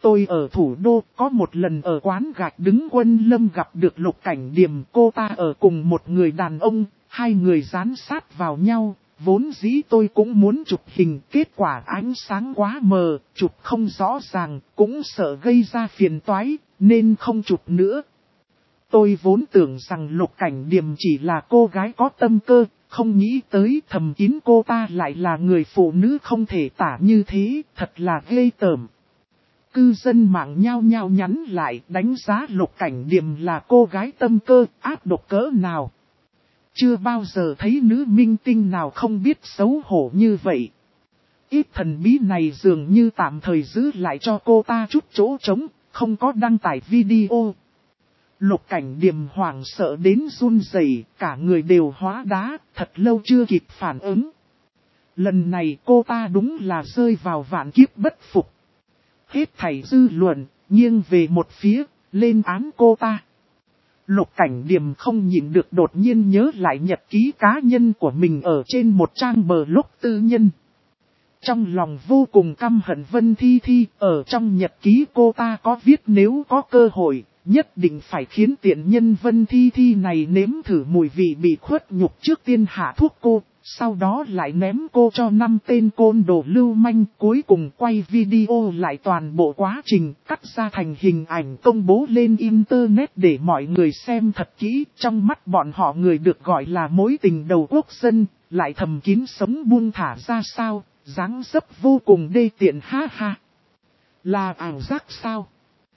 S1: Tôi ở thủ đô có một lần ở quán gạch đứng Quân Lâm gặp được Lục Cảnh Điềm, cô ta ở cùng một người đàn ông, hai người dán sát vào nhau. Vốn dĩ tôi cũng muốn chụp hình, kết quả ánh sáng quá mờ, chụp không rõ ràng, cũng sợ gây ra phiền toái, nên không chụp nữa. Tôi vốn tưởng rằng Lục Cảnh Điềm chỉ là cô gái có tâm cơ, không nghĩ tới thầm kín cô ta lại là người phụ nữ không thể tả như thế, thật là ghê tởm. Cư dân mạng nhao nhao nhắn lại đánh giá Lục Cảnh Điềm là cô gái tâm cơ, ác độc cỡ nào. Chưa bao giờ thấy nữ minh tinh nào không biết xấu hổ như vậy. Ít thần bí này dường như tạm thời giữ lại cho cô ta chút chỗ trống, không có đăng tải video. Lục Cảnh Điềm hoảng sợ đến run rẩy, cả người đều hóa đá, thật lâu chưa kịp phản ứng. Lần này cô ta đúng là rơi vào vạn kiếp bất phục. Hết thảy dư luận, nghiêng về một phía, lên án cô ta. Lục Cảnh Điềm không nhịn được đột nhiên nhớ lại nhật ký cá nhân của mình ở trên một trang blog tư nhân. Trong lòng vô cùng căm hận Vân Thi Thi, ở trong nhật ký cô ta có viết nếu có cơ hội, nhất định phải khiến tiện nhân Vân Thi Thi này nếm thử mùi vị bị khuất nhục trước tiên hạ thuốc cô, sau đó lại ném cô cho 5 tên côn đồ lưu manh, cuối cùng quay video lại toàn bộ quá trình, cắt ra thành hình ảnh công bố lên internet để mọi người xem thật kỹ. Trong mắt bọn họ người được gọi là mối tình đầu quốc dân, lại thầm kín sống buông thả ra sao, dáng dấp vô cùng đê tiện ha ha. Là ảo giác sao?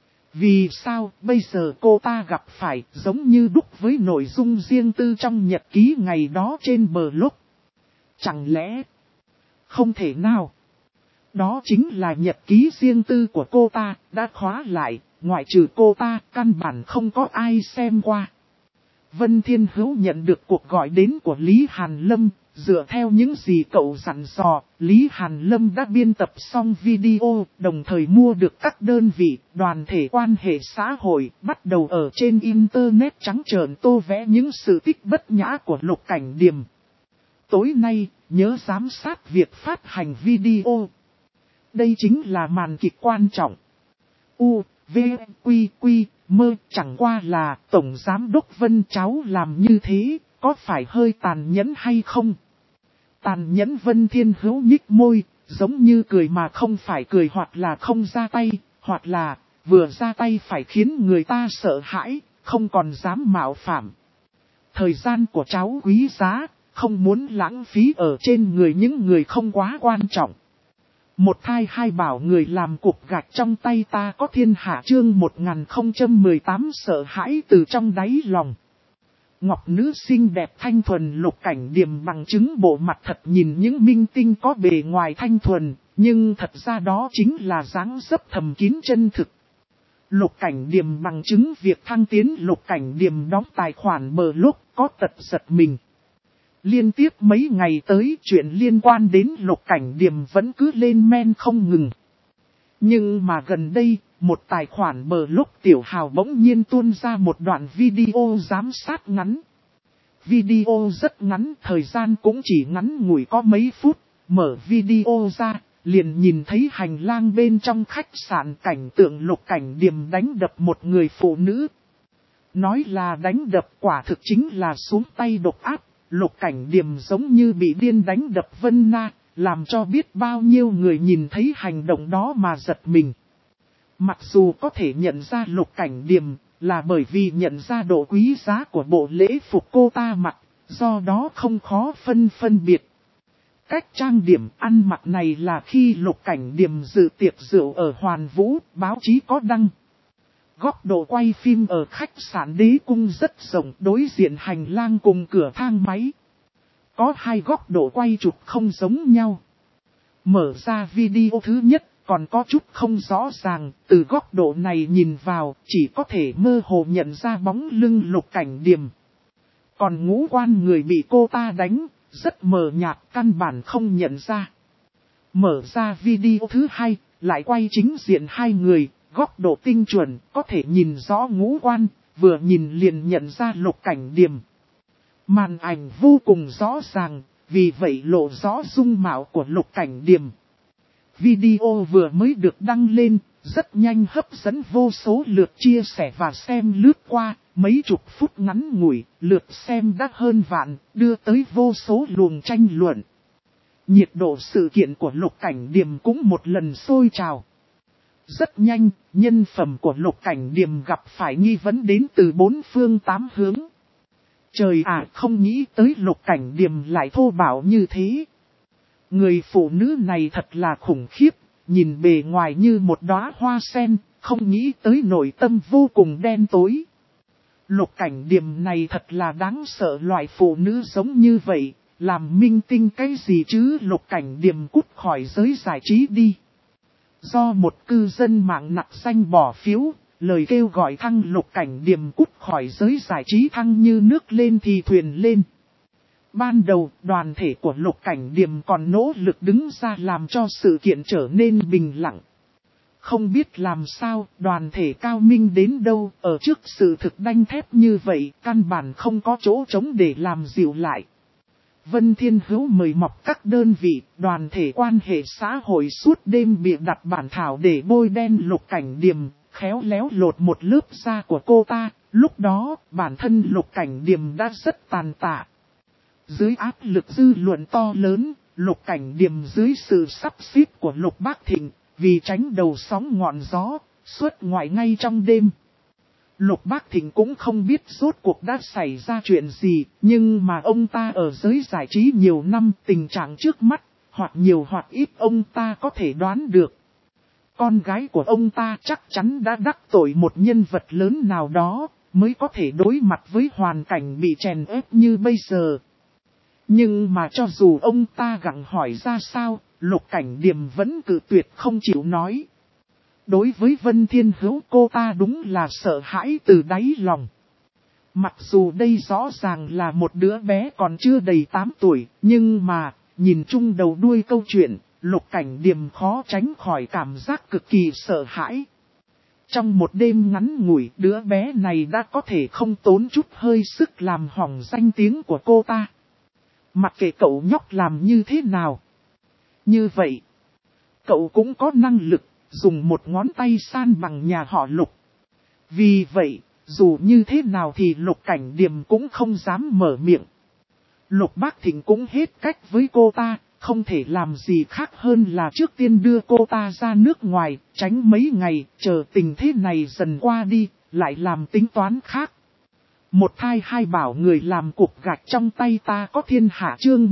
S1: Vì sao bây giờ cô ta gặp phải giống như đúc với nội dung riêng tư trong nhật ký ngày đó trên blog? Chẳng lẽ không thể nào? Đó chính là nhật ký riêng tư của cô ta, đã khóa lại, ngoại trừ cô ta, căn bản không có ai xem qua. Vân Thiên Hữu nhận được cuộc gọi đến của Lý Hàn Lâm, dựa theo những gì cậu dặn dò, Lý Hàn Lâm đã biên tập xong video, đồng thời mua được các đơn vị, đoàn thể quan hệ xã hội, bắt đầu ở trên internet trắng trợn tô vẽ những sự tích bất nhã của Lục Cảnh Điềm. Tối nay, nhớ giám sát việc phát hành video. Đây chính là màn kịch quan trọng. U, V, Quy, Quy, Mơ, chẳng qua là Tổng Giám Đốc Vân cháu làm như thế, có phải hơi tàn nhẫn hay không? Tàn nhẫn Vân Thiên Hữu nhích môi, giống như cười mà không phải cười, hoặc là không ra tay, hoặc là vừa ra tay phải khiến người ta sợ hãi, không còn dám mạo phạm. Thời gian của cháu quý giá, không muốn lãng phí ở trên người những người không quá quan trọng. Một thai hai bảo người làm cục gạch trong tay ta có thiên hạ chương 1018 sợ hãi từ trong đáy lòng. Ngọc nữ xinh đẹp thanh thuần Lục Cảnh Điềm bằng chứng bộ mặt thật nhìn những minh tinh có bề ngoài thanh thuần, nhưng thật ra đó chính là dáng dấp thầm kín chân thực. Lục Cảnh Điềm bằng chứng việc thăng tiến Lục Cảnh Điềm đóng tài khoản blog có tật giật mình. Liên tiếp mấy ngày tới chuyện liên quan đến Lục Cảnh Điềm vẫn cứ lên men không ngừng. Nhưng mà gần đây, một tài khoản blog tiểu hào bỗng nhiên tuôn ra một đoạn video giám sát ngắn. Video rất ngắn, thời gian cũng chỉ ngắn ngủi có mấy phút, mở video ra, liền nhìn thấy hành lang bên trong khách sạn cảnh tượng Lục Cảnh Điềm đánh đập một người phụ nữ. Nói là đánh đập quả thực chính là xuống tay độc ác. Lục Cảnh Điềm giống như bị điên đánh đập Vân Na, làm cho biết bao nhiêu người nhìn thấy hành động đó mà giật mình. Mặc dù có thể nhận ra Lục Cảnh Điềm là bởi vì nhận ra độ quý giá của bộ lễ phục cô ta mặc, do đó không khó phân biệt. Cách trang điểm ăn mặc này là khi Lục Cảnh Điềm dự tiệc rượu ở Hoàn Vũ, báo chí có đăng. Góc độ quay phim ở khách sạn Đế Cung rất rộng, đối diện hành lang cùng cửa thang máy. Có hai góc độ quay chụp không giống nhau. Mở ra video thứ nhất còn có chút không rõ ràng, từ góc độ này nhìn vào chỉ có thể mơ hồ nhận ra bóng lưng Lục Cảnh Điềm. Còn ngũ quan người bị cô ta đánh, rất mờ nhạt căn bản không nhận ra. Mở ra video thứ hai, lại quay chính diện hai người. Góc độ tinh chuẩn, có thể nhìn rõ ngũ quan, vừa nhìn liền nhận ra Lục Cảnh Điềm. Màn ảnh vô cùng rõ ràng, vì vậy lộ rõ dung mạo của Lục Cảnh Điềm. Video vừa mới được đăng lên, rất nhanh hấp dẫn vô số lượt chia sẻ và xem lướt qua, mấy chục phút ngắn ngủi, lượt xem đã hơn vạn, đưa tới vô số luồng tranh luận. Nhiệt độ sự kiện của Lục Cảnh Điềm cũng một lần sôi trào. Rất nhanh, nhân phẩm của Lục Cảnh Điềm gặp phải nghi vấn đến từ bốn phương tám hướng. Trời ạ, không nghĩ tới Lục Cảnh Điềm lại thô bạo như thế. Người phụ nữ này thật là khủng khiếp, nhìn bề ngoài như một đóa hoa sen, không nghĩ tới nội tâm vô cùng đen tối. Lục Cảnh Điềm này thật là đáng sợ, loại phụ nữ giống như vậy, làm minh tinh cái gì chứ. Lục Cảnh Điềm cút khỏi giới giải trí đi. Do một cư dân mạng nặc danh bỏ phiếu, lời kêu gọi thăng Lục Cảnh Điềm cút khỏi giới giải trí thăng như nước lên thì thuyền lên. Ban đầu, đoàn thể của Lục Cảnh Điềm còn nỗ lực đứng ra làm cho sự kiện trở nên bình lặng. Không biết làm sao, đoàn thể cao minh đến đâu, ở trước sự thực đanh thép như vậy, căn bản không có chỗ trống để làm dịu lại. Vân Thiên Hữu mời mọc các đơn vị, đoàn thể quan hệ xã hội suốt đêm bịa đặt bản thảo để bôi đen Lục Cảnh Điềm, khéo léo lột một lớp da của cô ta. Lúc đó, bản thân Lục Cảnh Điềm đã rất tàn tạ. Dưới áp lực dư luận to lớn, Lục Cảnh Điềm dưới sự sắp xếp của Lục Bác Thịnh, vì tránh đầu sóng ngọn gió, xuất ngoại ngay trong đêm. Lục Bác Thịnh cũng không biết rốt cuộc đã xảy ra chuyện gì, nhưng mà ông ta ở giới giải trí nhiều năm, tình trạng trước mắt, hoặc nhiều hoặc ít ông ta có thể đoán được. Con gái của ông ta chắc chắn đã đắc tội một nhân vật lớn nào đó, mới có thể đối mặt với hoàn cảnh bị chèn ép như bây giờ. Nhưng mà cho dù ông ta gặng hỏi ra sao, Lục Cảnh Điềm vẫn cự tuyệt không chịu nói. Đối với Vân Thiên Hữu, cô ta đúng là sợ hãi từ đáy lòng. Mặc dù đây rõ ràng là một đứa bé còn chưa đầy 8 tuổi, nhưng mà, nhìn chung đầu đuôi câu chuyện, Lục Cảnh Điềm khó tránh khỏi cảm giác cực kỳ sợ hãi. Trong một đêm ngắn ngủi, đứa bé này đã có thể không tốn chút hơi sức làm hỏng danh tiếng của cô ta. Mặc kệ cậu nhóc làm như thế nào. Như vậy, cậu cũng có năng lực dùng một ngón tay san bằng nhà họ Lục. Vì vậy, dù như thế nào thì Lục Cảnh Điềm cũng không dám mở miệng. Lục Bác Thịnh cũng hết cách với cô ta, không thể làm gì khác hơn là trước tiên đưa cô ta ra nước ngoài, tránh mấy ngày, chờ tình thế này dần qua đi, lại làm tính toán khác. Một thai hai bảo người làm cục gạch trong tay ta có thiên hạ chương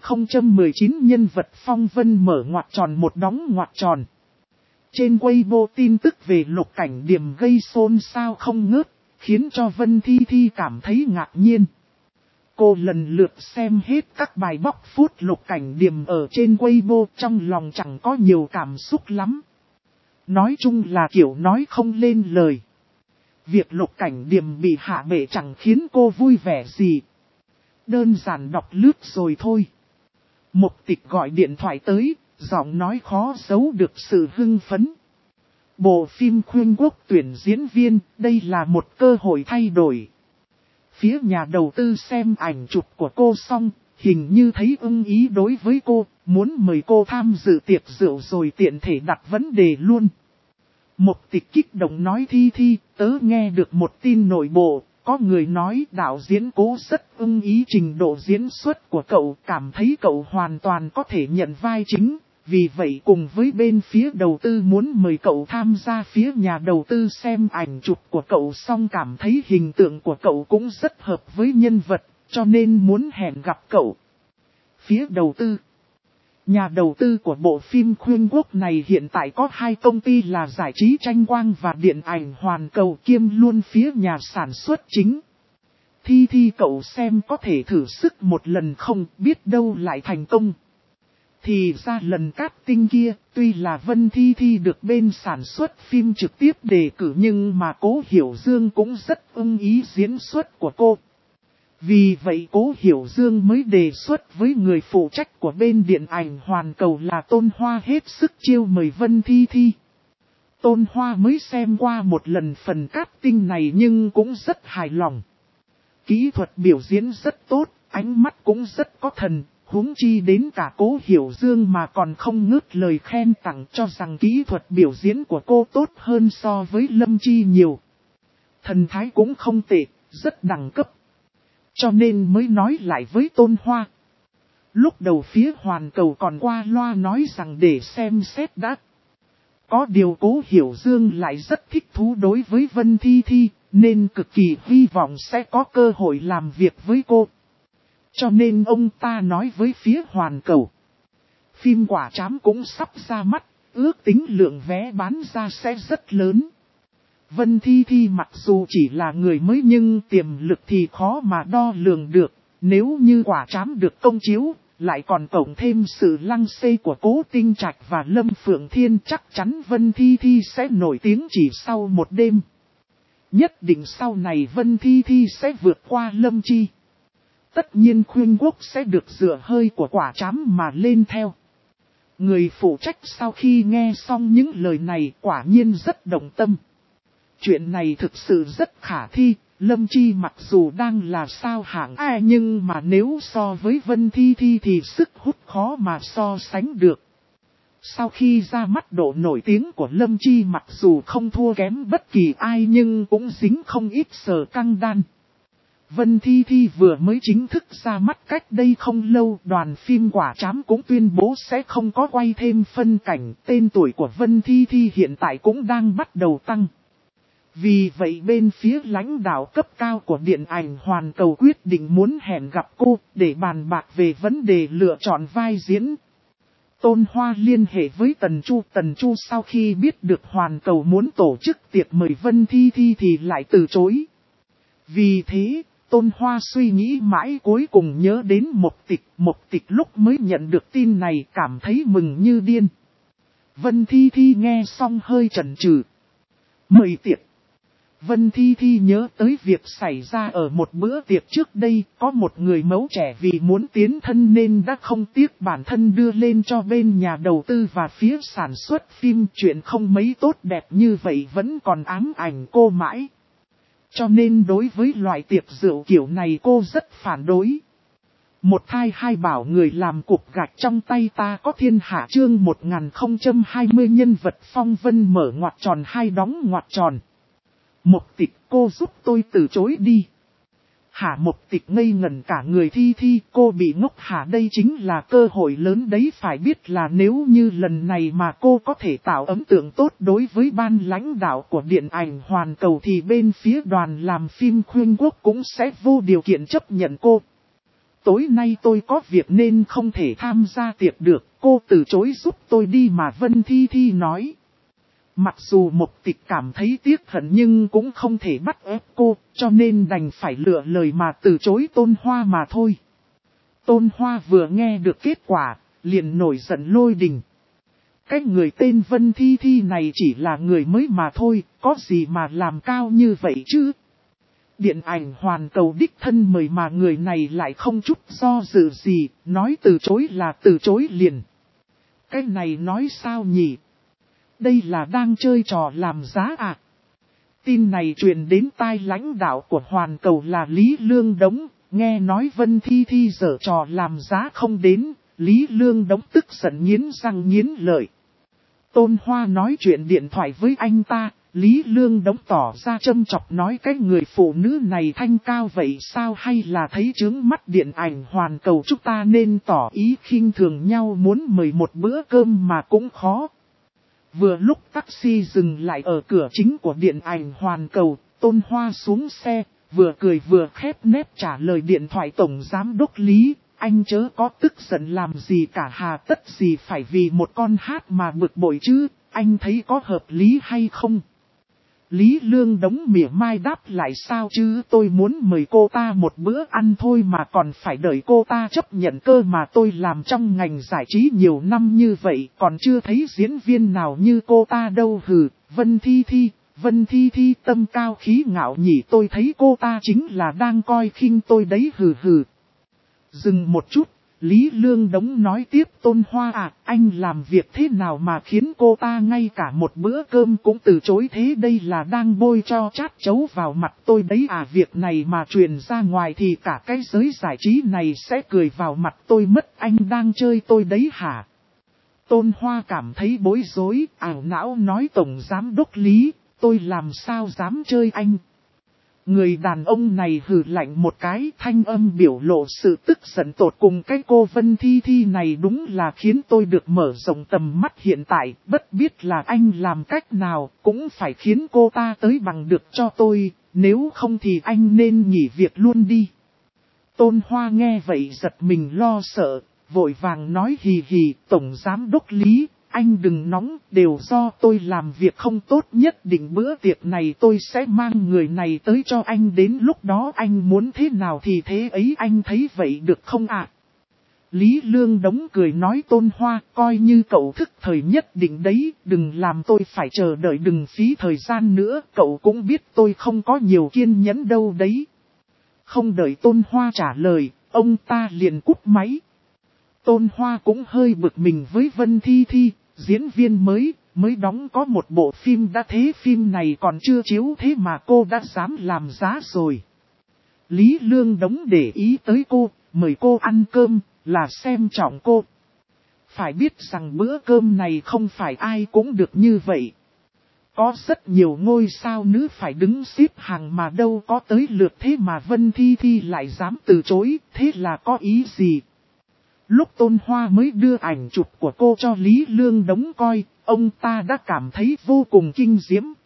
S1: 1019 nhân vật phong vân mở ngoặc tròn một đóng ngoặc tròn. Trên Weibo tin tức về Lục Cảnh Điềm gây xôn xao không ngớt, khiến cho Vân Thi Thi cảm thấy ngạc nhiên. Cô lần lượt xem hết các bài bóc phút Lục Cảnh Điềm ở trên Weibo, trong lòng chẳng có nhiều cảm xúc lắm. Nói chung là kiểu nói không lên lời. Việc Lục Cảnh Điềm bị hạ bệ chẳng khiến cô vui vẻ gì. Đơn giản đọc lướt rồi thôi. Mục Tịch gọi điện thoại tới, giọng nói khó giấu được sự hưng phấn. Bộ phim Khuyên Quốc tuyển diễn viên, đây là một cơ hội thay đổi. Phía nhà đầu tư xem ảnh chụp của cô xong, hình như thấy ưng ý đối với cô, muốn mời cô tham dự tiệc rượu rồi tiện thể đặt vấn đề luôn. Mục Tịch kích động nói Thi Thi, tớ nghe được một tin nội bộ, có người nói đạo diễn Cố rất ưng ý trình độ diễn xuất của cậu, cảm thấy cậu hoàn toàn có thể nhận vai chính, vì vậy cùng với bên phía đầu tư muốn mời cậu tham gia. Phía nhà đầu tư xem ảnh chụp của cậu xong cảm thấy hình tượng của cậu cũng rất hợp với nhân vật, cho nên muốn hẹn gặp cậu. Phía đầu tư. Nhà đầu tư của bộ phim Khuyên Quốc này hiện tại có 2 công ty là Giải trí Tranh Quang và Điện ảnh Hoàn Cầu, kiêm luôn phía nhà sản xuất chính. Thi Thi cậu xem có thể thử sức một lần không, biết đâu lại thành công. Thì ra lần casting kia, tuy là Vân Thi Thi được bên sản xuất phim trực tiếp đề cử nhưng mà Cố Hiểu Dương cũng rất ưng ý diễn xuất của cô. Vì vậy Cố Hiểu Dương mới đề xuất với người phụ trách của bên điện ảnh Hoàn Cầu là Tôn Hoa hết sức chiêu mời Vân Thi Thi. Tôn Hoa mới xem qua một lần phần casting này nhưng cũng rất hài lòng. Kỹ thuật biểu diễn rất tốt, ánh mắt cũng rất có thần, Huống chi đến cả Cố Hiểu Dương mà còn không ngớt lời khen tặng, cho rằng kỹ thuật biểu diễn của cô tốt hơn so với Lâm Chi nhiều. Thần thái cũng không tệ, rất đẳng cấp. Cho nên mới nói lại với Tôn Hoa. Lúc đầu phía Hoàn Cầu còn qua loa nói rằng để xem xét đã. Có điều Cố Hiểu Dương lại rất thích thú đối với Vân Thi Thi, nên cực kỳ hy vọng sẽ có cơ hội làm việc với cô. Cho nên ông ta nói với phía Hoàn Cầu. Phim Quả Trám cũng sắp ra mắt, ước tính lượng vé bán ra sẽ rất lớn. Vân Thi Thi mặc dù chỉ là người mới nhưng tiềm lực thì khó mà đo lường được. Nếu như Quả Trám được công chiếu, lại còn cộng thêm sự lăng xê của Cố Tinh Trạch và Lâm Phượng Thiên, chắc chắn Vân Thi Thi sẽ nổi tiếng chỉ sau một đêm. Nhất định sau này Vân Thi Thi sẽ vượt qua Lâm Chi. Tất nhiên Khuynh Quốc sẽ được dựa hơi của Quả Trám mà lên theo. Người phụ trách sau khi nghe xong những lời này quả nhiên rất động tâm. Chuyện này thực sự rất khả thi, Lâm Chi mặc dù đang là sao hạng A nhưng mà nếu so với Vân Thi Thi thì sức hút khó mà so sánh được. Sau khi ra mắt, độ nổi tiếng của Lâm Chi mặc dù không thua kém bất kỳ ai nhưng cũng dính không ít sờ căng đan. Vân Thi Thi vừa mới chính thức ra mắt cách đây không lâu, đoàn phim Quả Trám cũng tuyên bố sẽ không có quay thêm phân cảnh, tên tuổi của Vân Thi Thi hiện tại cũng đang bắt đầu tăng. Vì vậy bên phía lãnh đạo cấp cao của điện ảnh Hoàn Cầu quyết định muốn hẹn gặp cô để bàn bạc về vấn đề lựa chọn vai diễn. Tôn Hoa liên hệ với Tần Chu sau khi biết được Hoàn Cầu muốn tổ chức tiệc mời Vân Thi Thi thì lại từ chối. Vì thế, Tôn Hoa suy nghĩ mãi cuối cùng nhớ đến Mộc Tịch lúc mới nhận được tin này cảm thấy mừng như điên. Vân Thi Thi nghe xong hơi chần chừ. Mời tiệc. Vân Thi Thi nhớ tới việc xảy ra ở một bữa tiệc trước đây, có một người mẫu trẻ vì muốn tiến thân nên đã không tiếc bản thân đưa lên cho bên nhà đầu tư và phía sản xuất phim, chuyện không mấy tốt đẹp như vậy vẫn còn ám ảnh cô mãi. Cho nên đối với loại tiệc rượu kiểu này cô rất phản đối. Một thai hai bảo người làm cục gạch trong tay ta có thiên hạ, chương 1020 nhân vật phong vân mở ngoặc tròn hai đóng ngoặc tròn. Mộc Tịch, cô giúp tôi từ chối đi. Hả? Mộc Tịch ngây ngẩn cả người. Thi Thi, cô bị ngốc hả? Đây chính là cơ hội lớn đấy, phải biết là nếu như lần này mà cô có thể tạo ấn tượng tốt đối với ban lãnh đạo của điện ảnh Hoàn Cầu thì bên phía đoàn làm phim Khuynh Quốc cũng sẽ vô điều kiện chấp nhận cô. Tối nay tôi có việc nên không thể tham gia tiệc được, cô từ chối giúp tôi đi mà. Vân Thi Thi nói. Mặc dù Mộc Tịch cảm thấy tiếc hận nhưng cũng không thể bắt ép cô, cho nên đành phải lựa lời mà từ chối Tôn Hoa mà thôi. Tôn Hoa vừa nghe được kết quả, liền nổi giận lôi đình. Cái người tên Vân Thi Thi này chỉ là người mới mà thôi, có gì mà làm cao như vậy chứ? Điện ảnh Hoàn Cầu đích thân mời mà người này lại không chút do dự gì, nói từ chối là từ chối liền. Cái này nói sao nhỉ? Đây là đang chơi trò làm giá à? Tin này truyền đến tai lãnh đạo của Hoàn Cầu là Lý Lương Đống, nghe nói Vân Thi Thi giở trò làm giá không đến, Lý Lương Đống tức giận nghiến răng nghiến lợi. Tôn Hoa nói chuyện điện thoại với anh ta, Lý Lương Đống tỏ ra châm chọc nói cái người phụ nữ này thanh cao vậy sao, hay là thấy chướng mắt điện ảnh Hoàn Cầu chúng ta nên tỏ ý khinh thường nhau, muốn mời một bữa cơm mà cũng khó. Vừa lúc taxi dừng lại ở cửa chính của điện ảnh Hoàn Cầu, Tôn Hoa xuống xe, vừa cười vừa khép nép trả lời điện thoại tổng giám đốc Lý, anh chớ có tức giận làm gì cả, hà tất gì phải vì một con hát mà bực bội chứ, anh thấy có hợp lý hay không? Lý Lương Đống mỉa mai đáp lại, sao chứ, tôi muốn mời cô ta một bữa ăn thôi mà còn phải đợi cô ta chấp nhận cơ mà, tôi làm trong ngành giải trí nhiều năm như vậy còn chưa thấy diễn viên nào như cô ta đâu. Hừ. Vân Thi Thi tâm cao khí ngạo nhỉ, tôi thấy cô ta chính là đang coi khinh tôi đấy. Hừ hừ. Dừng một chút, Lý Lương Đống nói tiếp, Tôn Hoa à, anh làm việc thế nào mà khiến cô ta ngay cả một bữa cơm cũng từ chối thế, đây là đang bôi cho chát chấu vào mặt tôi đấy à, việc này mà truyền ra ngoài thì cả cái giới giải trí này sẽ cười vào mặt tôi mất, anh đang chơi tôi đấy hả? Tôn Hoa cảm thấy bối rối, ảo não nói, Tổng Giám đốc Lý, tôi làm sao dám chơi anh? Người đàn ông này hừ lạnh một cái, thanh âm biểu lộ sự tức giận tột cùng. Cái cô Vân Thi Thi này đúng là khiến tôi được mở rộng tầm mắt hiện tại, bất biết là anh làm cách nào, cũng phải khiến cô ta tới bằng được cho tôi, nếu không thì anh nên nghỉ việc luôn đi. Tôn Hoa nghe vậy giật mình lo sợ, vội vàng nói, hì hì, Tổng Giám đốc Lý, anh đừng nóng, đều do tôi làm việc không tốt, nhất định bữa tiệc này tôi sẽ mang người này tới cho anh, đến lúc đó anh muốn thế nào thì thế ấy, anh thấy vậy được không ạ? Lý Lương Đống cười nói, Tôn Hoa, coi như cậu thức thời nhất định đấy, đừng làm tôi phải chờ đợi, đừng phí thời gian nữa, cậu cũng biết tôi không có nhiều kiên nhẫn đâu đấy. Không đợi Tôn Hoa trả lời, ông ta liền cúp máy. Tôn Hoa cũng hơi bực mình với Vân Thi Thi, diễn viên mới đóng có một bộ phim đã thế, phim này còn chưa chiếu thế mà cô đã dám làm giá rồi. Lý Lương Đống để ý tới cô, mời cô ăn cơm, là xem trọng cô. Phải biết rằng bữa cơm này không phải ai cũng được như vậy. Có rất nhiều ngôi sao nữ phải đứng xếp hàng mà đâu có tới lượt, thế mà Vân Thi Thi lại dám từ chối, thế là có ý gì? Lúc Tôn Hoa mới đưa ảnh chụp của cô cho Lý Lương Đống coi, ông ta đã cảm thấy vô cùng kinh diễm.